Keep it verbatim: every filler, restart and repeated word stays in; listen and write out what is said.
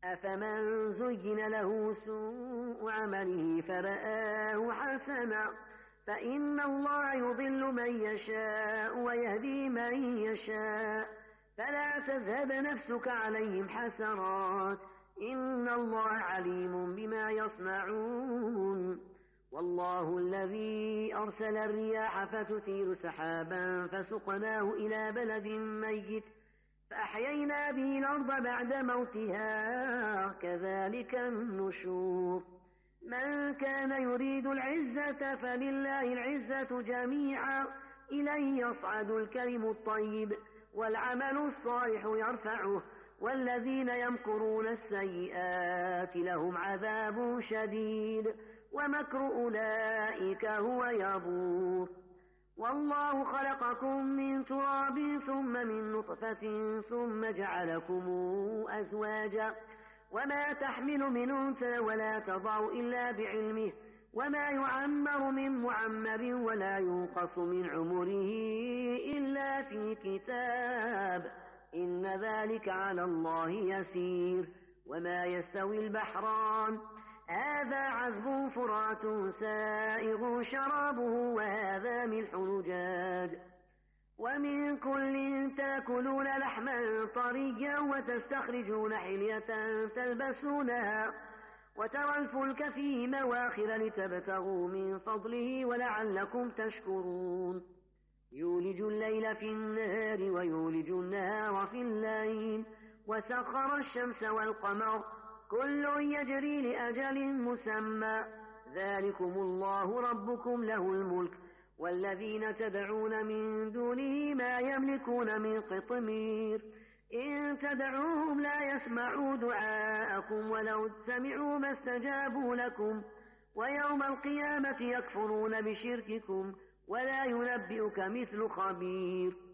أفمن زين له سوء عمله فرآه حسنا فإن الله يضل من يشاء ويهدي من يشاء فلا تذهب نفسك عليهم حسرات إن الله عليم بما يصنعون والله الذي أرسل الرياح فتثير سحابا فسقناه إلى بلد ميت فأحيينا به الأرض بعد موتها كذلك النشور من كان يريد العزة فلله العزة جميعا إليه يصعد الكلم الطيب والعمل الصالح يرفعه والذين يمكرون السيئات لهم عذاب شديد ومكر أولئك هو يبور والله خلقكم من تراب ثم من نطفة ثم جعلكم أزواجا وما تحمل من أنثى ولا تضع إلا بعلمه وما يعمر من معمر ولا ينقص من عمره إلا في كتاب إن ذلك على الله يسير وما يستوي البحران هذا عذب فرات سائغ شرابه وهذا ملح نجاج ومن كل تأكلون لحما طريا وتستخرجون حلية تلبسونها وترى الفلك فيه مواخر لتبتغوا من فضله ولعلكم تشكرون يولج الليل في النهار ويولج النهار في الليل وسخر الشمس والقمر كل يجري لأجل مسمى ذلكم الله ربكم له الملك والذين تدعون من دونه ما يملكون من قطمير إن تدعوهم لا يسمعوا دعاءكم ولو سمعوا ما استجابوا لكم ويوم القيامة يكفرون بشرككم ولا ينبئك مثل خبير